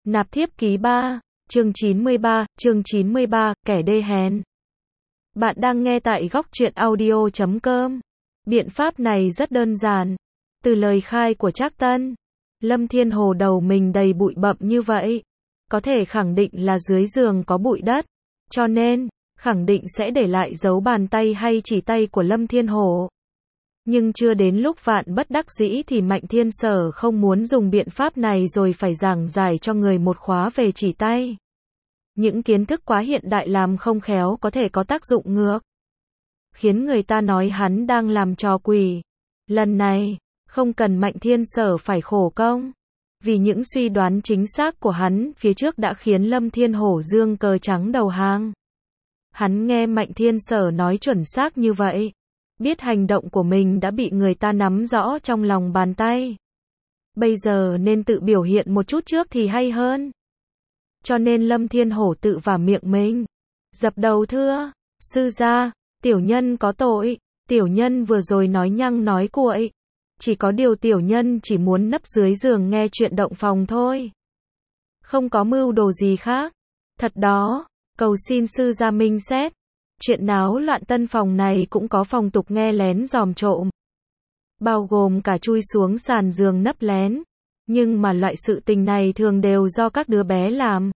Nạp thiếp ký 3, chương 93, kẻ đê hèn. Bạn đang nghe tại góc truyện audio.com. Biện pháp này rất đơn giản. Từ lời khai của Trác Tân, Lâm Thiên Hồ đầu mình đầy bụi bặm như vậy, có thể khẳng định là dưới giường có bụi đất, cho nên, khẳng định sẽ để lại dấu bàn tay hay chỉ tay của Lâm Thiên Hồ. Nhưng chưa đến lúc vạn bất đắc dĩ thì Mạnh Thiên Sở không muốn dùng biện pháp này rồi phải giảng giải cho người một khóa về chỉ tay. Những kiến thức quá hiện đại làm không khéo có thể có tác dụng ngược, khiến người ta nói hắn đang làm trò quỷ. Lần này, không cần Mạnh Thiên Sở phải khổ công, vì những suy đoán chính xác của hắn phía trước đã khiến Lâm Thiên Hổ dương cờ trắng đầu hàng. Hắn nghe Mạnh Thiên Sở nói chuẩn xác như vậy, biết hành động của mình đã bị người ta nắm rõ trong lòng bàn tay. Bây giờ nên tự biểu hiện một chút trước thì hay hơn. Cho nên Lâm Thiên Hổ tự vả miệng mình, dập đầu thưa, sư gia, tiểu nhân có tội, tiểu nhân vừa rồi nói nhăng nói cuội. Chỉ có điều tiểu nhân chỉ muốn nấp dưới giường nghe chuyện động phòng thôi. Không có mưu đồ gì khác. Thật đó, cầu xin sư gia minh xét. Chuyện náo loạn tân phòng này cũng có phong tục nghe lén dòm trộm, bao gồm cả chui xuống sàn giường nấp lén. Nhưng mà loại sự tình này thường đều do các đứa bé làm.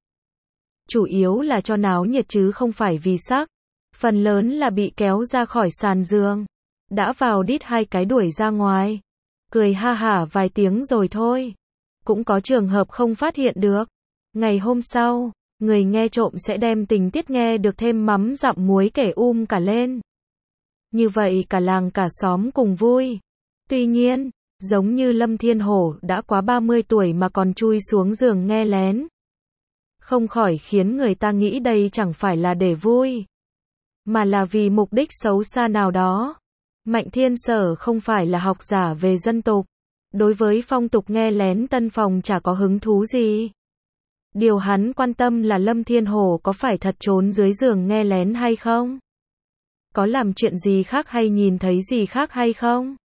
Chủ yếu là cho náo nhiệt chứ không phải vì sắc. Phần lớn là bị kéo ra khỏi sàn giường, đã vào đít hai cái đuổi ra ngoài, cười ha hả vài tiếng rồi thôi. Cũng có trường hợp không phát hiện được. Ngày hôm sau, người nghe trộm sẽ đem tình tiết nghe được thêm mắm dặm muối kể cả lên. Như vậy cả làng cả xóm cùng vui. Tuy nhiên, giống như Lâm Thiên Hổ đã quá 30 tuổi mà còn chui xuống giường nghe lén, không khỏi khiến người ta nghĩ đây chẳng phải là để vui, mà là vì mục đích xấu xa nào đó. Mạnh Thiên Sở không phải là học giả về dân tục, đối với phong tục nghe lén tân phòng chả có hứng thú gì. Điều hắn quan tâm là Lâm Thiên Hổ có phải thật trốn dưới giường nghe lén hay không? Có làm chuyện gì khác hay nhìn thấy gì khác hay không?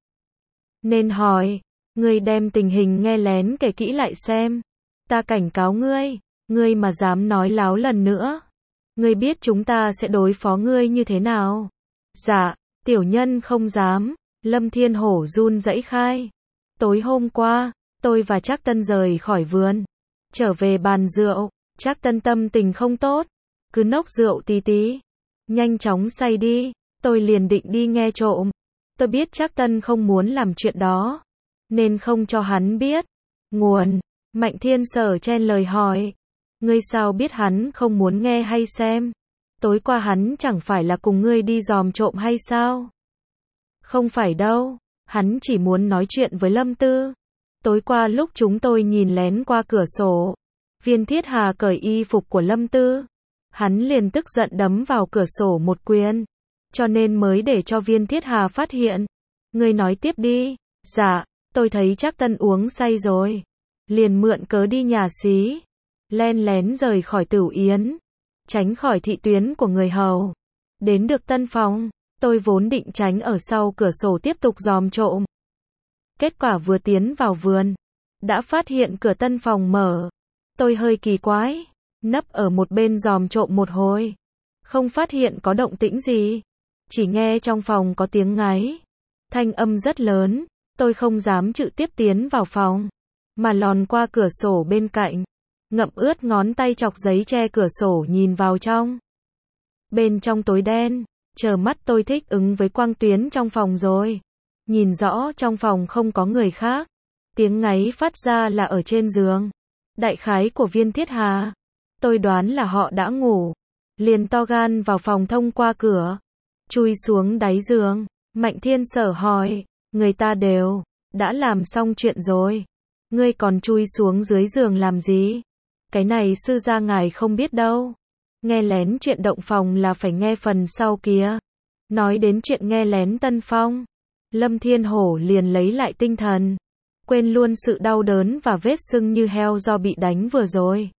Nên hỏi, ngươi đem tình hình nghe lén kể kỹ lại xem. Ta cảnh cáo ngươi, ngươi mà dám nói láo lần nữa, ngươi biết chúng ta sẽ đối phó ngươi như thế nào? Dạ, tiểu nhân không dám. Lâm Thiên Hổ run rẩy khai. Tối hôm qua, tôi và Trác Tân rời khỏi vườn, trở về bàn rượu. Trác Tân tâm tình không tốt, cứ nốc rượu tí tí, nhanh chóng say đi. Tôi liền định đi nghe trộm. Tôi biết Trác Tân không muốn làm chuyện đó, nên không cho hắn biết. Nguồn, Mạnh Thiên Sở chen lời hỏi, ngươi sao biết hắn không muốn nghe hay xem? Tối qua hắn chẳng phải là cùng ngươi đi dòm trộm hay sao? Không phải đâu, hắn chỉ muốn nói chuyện với Lâm Tư. Tối qua lúc chúng tôi nhìn lén qua cửa sổ, Viên Thiết Hà cởi y phục của Lâm Tư, hắn liền tức giận đấm vào cửa sổ một quyền, cho nên mới để cho Viên Thiết Hà phát hiện. Ngươi nói tiếp đi. Dạ, tôi thấy Trác Tân uống say rồi, liền mượn cớ đi nhà xí, len lén rời khỏi Tửu Yến, tránh khỏi thị tuyến của người hầu. Đến được tân phòng, tôi vốn định tránh ở sau cửa sổ tiếp tục dòm trộm. Kết quả vừa tiến vào vườn, đã phát hiện cửa tân phòng mở. Tôi hơi kỳ quái, nấp ở một bên dòm trộm một hồi, không phát hiện có động tĩnh gì, chỉ nghe trong phòng có tiếng ngáy, thanh âm rất lớn. Tôi không dám trực tiếp tiến vào phòng, mà lòn qua cửa sổ bên cạnh, ngậm ướt ngón tay chọc giấy che cửa sổ nhìn vào trong. Bên trong tối đen, chờ mắt tôi thích ứng với quang tuyến trong phòng rồi. Nhìn rõ trong phòng không có người khác. Tiếng ngáy phát ra là ở trên giường, đại khái của Viên Thiết Hà. Tôi đoán là họ đã ngủ, liền to gan vào phòng thông qua cửa, chui xuống đáy giường. Mạnh Thiên Sở hỏi, người ta đều đã làm xong chuyện rồi, ngươi còn chui xuống dưới giường làm gì? Cái này sư gia ngài không biết đâu. Nghe lén chuyện động phòng là phải nghe phần sau kia. Nói đến chuyện nghe lén tân phong, Lâm Thiên Hổ liền lấy lại tinh thần, quên luôn sự đau đớn và vết sưng như heo do bị đánh vừa rồi.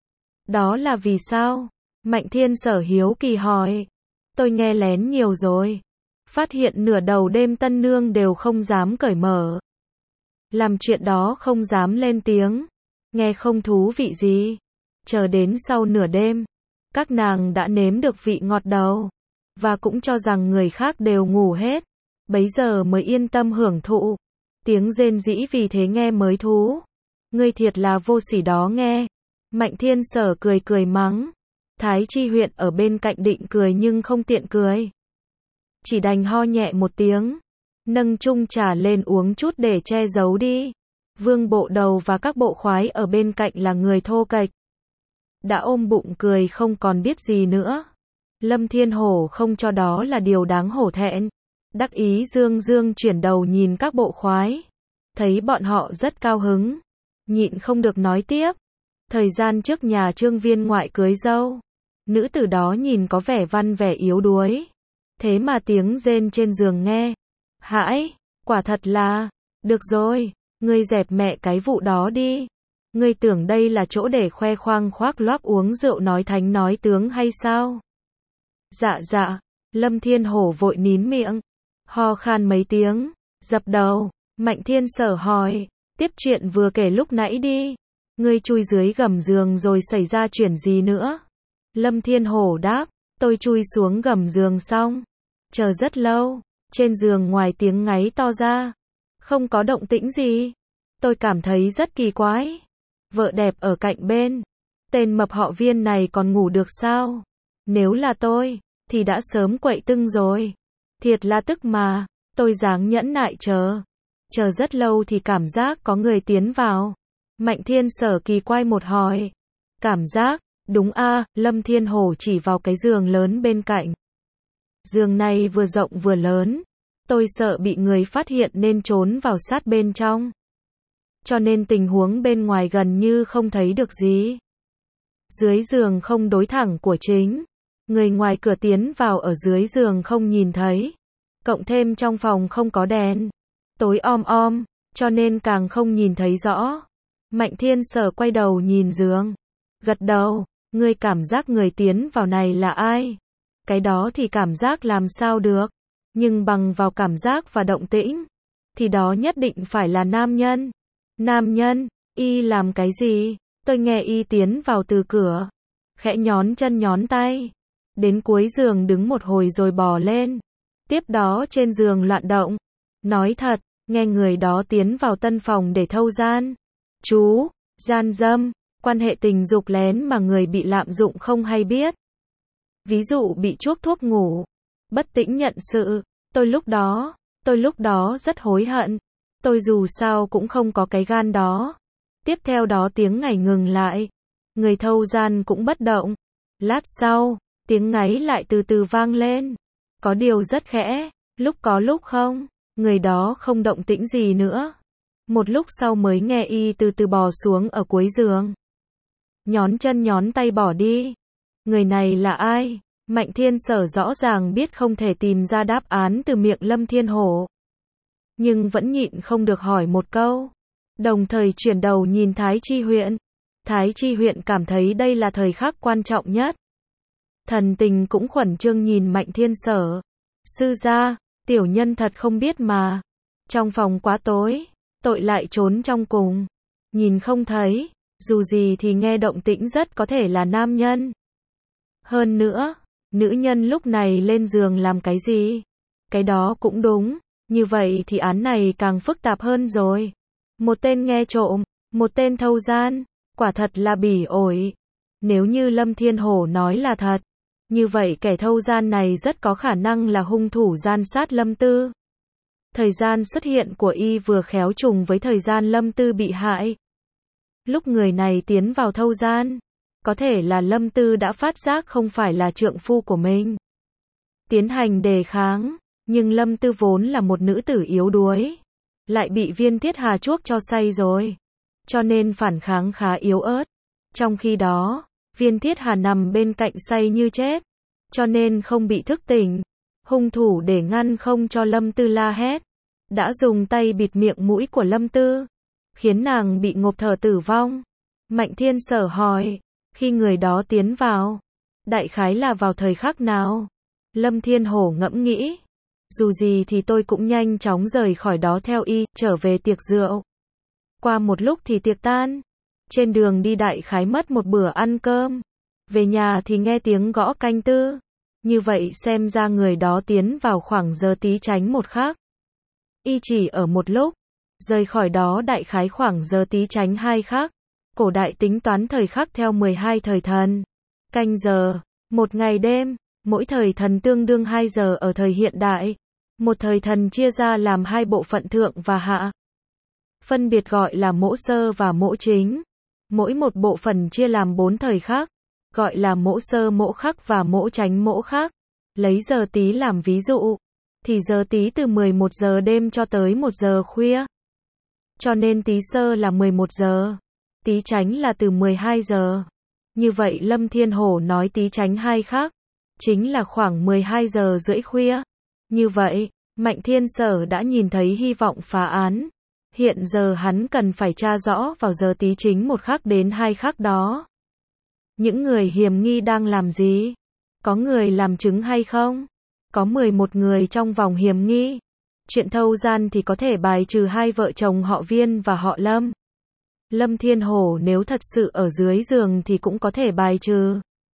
Đó là vì sao? Mạnh Thiên Sở hiếu kỳ hỏi. Tôi nghe lén nhiều rồi, phát hiện nửa đầu đêm tân nương đều không dám cởi mở, làm chuyện đó không dám lên tiếng, nghe không thú vị gì. Chờ đến sau nửa đêm, các nàng đã nếm được vị ngọt đầu, và cũng cho rằng người khác đều ngủ hết, bấy giờ mới yên tâm hưởng thụ. Tiếng rên rỉ vì thế nghe mới thú. Ngươi thiệt là vô sỉ đó nghe. Mạnh Thiên Sở cười cười mắng. Thái Chi Huyện ở bên cạnh định cười nhưng không tiện cười. Chỉ đành ho nhẹ một tiếng, nâng chung trà lên uống chút để che giấu đi. Vương Bộ Đầu và các bộ khoái ở bên cạnh là người thô kệch, đã ôm bụng cười không còn biết gì nữa. Lâm Thiên Hổ không cho đó là điều đáng hổ thẹn. Đắc ý dương dương chuyển đầu nhìn các bộ khoái, thấy bọn họ rất cao hứng, nhịn không được nói tiếp. Thời gian trước nhà Trương viên ngoại cưới dâu, nữ tử đó nhìn có vẻ văn vẻ yếu đuối, thế mà tiếng rên trên giường nghe. Hãi, quả thật là, được rồi, ngươi dẹp mẹ cái vụ đó đi. Ngươi tưởng đây là chỗ để khoe khoang khoác loác uống rượu nói thánh nói tướng hay sao? Dạ dạ, Lâm Thiên Hổ vội nín miệng, ho khan mấy tiếng, dập đầu. Mạnh Thiên Sở hỏi, tiếp chuyện vừa kể lúc nãy đi. Ngươi chui dưới gầm giường rồi xảy ra chuyện gì nữa? Lâm Thiên Hổ đáp, tôi chui xuống gầm giường xong, chờ rất lâu, trên giường ngoài tiếng ngáy to ra, không có động tĩnh gì. Tôi cảm thấy rất kỳ quái. Vợ đẹp ở cạnh bên, tên mập họ Viên này còn ngủ được sao? Nếu là tôi, thì đã sớm quậy tưng rồi. Thiệt là tức mà, tôi dáng nhẫn nại chờ rất lâu thì cảm giác có người tiến vào. Mạnh Thiên Sở kỳ quay một hỏi. Cảm giác, đúng a, Lâm Thiên Hổ chỉ vào cái giường lớn bên cạnh. Giường này vừa rộng vừa lớn, tôi sợ bị người phát hiện nên trốn vào sát bên trong. Cho nên tình huống bên ngoài gần như không thấy được gì. Dưới giường không đối thẳng của chính, người ngoài cửa tiến vào ở dưới giường không nhìn thấy. Cộng thêm trong phòng không có đèn, tối om om, cho nên càng không nhìn thấy rõ. Mạnh Thiên Sở quay đầu nhìn giường, gật đầu, ngươi cảm giác người tiến vào này là ai? Cái đó thì cảm giác làm sao được, nhưng bằng vào cảm giác và động tĩnh, thì đó nhất định phải là nam nhân. Nam nhân, y làm cái gì? Tôi nghe y tiến vào từ cửa, khẽ nhón chân nhón tay, đến cuối giường đứng một hồi rồi bò lên. Tiếp đó trên giường loạn động. Nói thật, nghe người đó tiến vào tân phòng để thâu gian. Chú, gian dâm, quan hệ tình dục lén mà người bị lạm dụng không hay biết. Ví dụ bị chuốc thuốc ngủ, bất tỉnh nhận sự, tôi lúc đó rất hối hận. Tôi dù sao cũng không có cái gan đó. Tiếp theo đó tiếng ngáy ngừng lại. Người thâu gian cũng bất động. Lát sau, tiếng ngáy lại từ từ vang lên. Có điều rất khẽ, lúc có lúc không. Người đó không động tĩnh gì nữa. Một lúc sau mới nghe y từ từ bò xuống ở cuối giường. Nhón chân nhón tay bỏ đi. Người này là ai? Mạnh Thiên Sở rõ ràng biết không thể tìm ra đáp án từ miệng Lâm Thiên Hổ, nhưng vẫn nhịn không được hỏi một câu. Đồng thời chuyển đầu nhìn Thái Chi Huyện. Thái Chi Huyện cảm thấy đây là thời khắc quan trọng nhất. Thần tình cũng khẩn trương nhìn Mạnh Thiên Sở. Sư gia, tiểu nhân thật không biết mà. Trong phòng quá tối, tội lại trốn trong cùng. Nhìn không thấy, dù gì thì nghe động tĩnh rất có thể là nam nhân. Hơn nữa, nữ nhân lúc này lên giường làm cái gì? Cái đó cũng đúng. Như vậy thì án này càng phức tạp hơn rồi. Một tên nghe trộm, một tên thâu gian, quả thật là bỉ ổi. Nếu như Lâm Thiên Hổ nói là thật, như vậy kẻ thâu gian này rất có khả năng là hung thủ gian sát Lâm Tư. Thời gian xuất hiện của y vừa khéo trùng với thời gian Lâm Tư bị hại. Lúc người này tiến vào thâu gian, có thể là Lâm Tư đã phát giác không phải là trượng phu của mình, tiến hành đề kháng. Nhưng Lâm Tư vốn là một nữ tử yếu đuối, lại bị Viên Thiết Hà chuốc cho say rồi, cho nên phản kháng khá yếu ớt. Trong khi đó, Viên Thiết Hà nằm bên cạnh say như chết, cho nên không bị thức tỉnh. Hung thủ để ngăn không cho Lâm Tư la hét, đã dùng tay bịt miệng mũi của Lâm Tư, khiến nàng bị ngộp thở tử vong. Mạnh Thiên Sở hỏi, khi người đó tiến vào, đại khái là vào thời khắc nào? Lâm Thiên Hổ ngẫm nghĩ. Dù gì thì tôi cũng nhanh chóng rời khỏi đó theo y, trở về tiệc rượu. Qua một lúc thì tiệc tan. Trên đường đi đại khái mất một bữa ăn cơm. Về nhà thì nghe tiếng gõ canh tư. Như vậy xem ra người đó tiến vào khoảng giờ tí chánh một khác. Y chỉ ở một lúc. Rời khỏi đó đại khái khoảng giờ tí chánh hai khác. Cổ đại tính toán thời khắc theo 12 thời thần. Canh giờ, một ngày đêm, mỗi thời thần tương đương 2 giờ ở thời hiện đại. Một thời thần chia ra làm hai bộ phận thượng và hạ. Phân biệt gọi là mỗ sơ và mỗ chính. Mỗi một bộ phận chia làm 4 thời khắc, gọi là mỗ sơ mỗ khắc và mỗ chánh mỗ khắc. Lấy giờ tí làm ví dụ, thì giờ tí từ 11 giờ đêm cho tới 1 giờ khuya. Cho nên tí sơ là 11 giờ, tí chánh là từ 12 giờ. Như vậy Lâm Thiên Hổ nói tí chánh hai khác, chính là khoảng 12 giờ rưỡi khuya. Như vậy, Mạnh Thiên Sở đã nhìn thấy hy vọng phá án. Hiện giờ hắn cần phải tra rõ vào giờ tí chính một khắc đến hai khắc đó. Những người hiểm nghi đang làm gì? Có người làm chứng hay không? Có 11 người trong vòng hiểm nghi. Chuyện thâu gian thì có thể bài trừ hai vợ chồng họ Viên và họ Lâm. Lâm Thiên Hổ nếu thật sự ở dưới giường thì cũng có thể bài trừ.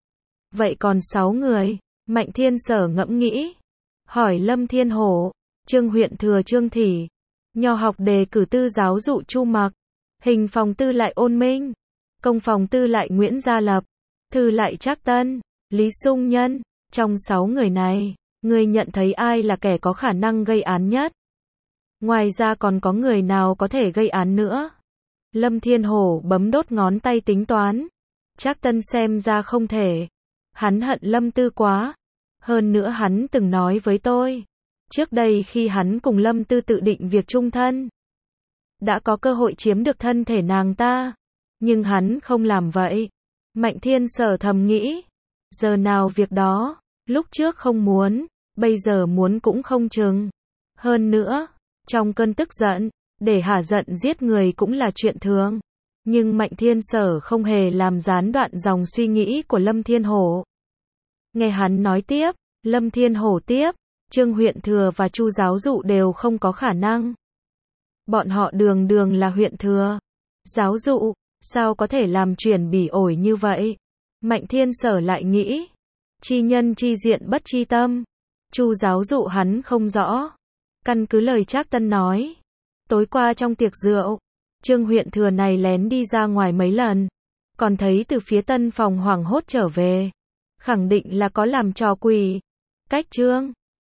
Vậy còn 6 người, Mạnh Thiên Sở ngẫm nghĩ. Hỏi Lâm Thiên Hổ, Trương huyện thừa Trương Thị, Nho học đề cử tư giáo dụ Chu Mặc, Hình phòng tư lại Ôn Minh, Công phòng tư lại Nguyễn Gia Lập, Thư lại Trác Tân, Lý Sung Nhân. Trong 6 người này, người nhận thấy ai là kẻ có khả năng gây án nhất? Ngoài ra còn có người nào có thể gây án nữa? Lâm Thiên Hổ bấm đốt ngón tay tính toán. Trác Tân xem ra không thể. Hắn hận Lâm Tư quá. Hơn nữa hắn từng nói với tôi. Trước đây khi hắn cùng Lâm Tư tự định việc chung thân. Đã có cơ hội chiếm được thân thể nàng ta. Nhưng hắn không làm vậy. Mạnh Thiên Sở thầm nghĩ. Giờ nào việc đó. Lúc trước không muốn. Bây giờ muốn cũng không chừng. Hơn nữa. Trong cơn tức giận. Để hả giận giết người cũng là chuyện thường. Nhưng Mạnh Thiên Sở không hề làm gián đoạn dòng suy nghĩ của Lâm Thiên Hổ. Nghe hắn nói tiếp. Lâm Thiên Hổ tiếp. Trương huyện thừa và Chu giáo dụ đều không có khả năng. Bọn họ đường đường là huyện thừa. Giáo dụ, sao có thể làm chuyển bỉ ổi như vậy? Mạnh Thiên Sở lại nghĩ. Chi nhân chi diện bất chi tâm. Chu giáo dụ hắn không rõ. Căn cứ lời Trác Tân nói. Tối qua trong tiệc rượu, Trương huyện thừa này lén đi ra ngoài mấy lần. Còn thấy từ phía tân phòng hoảng hốt trở về. Khẳng định là có làm trò quỷ. Cách Trương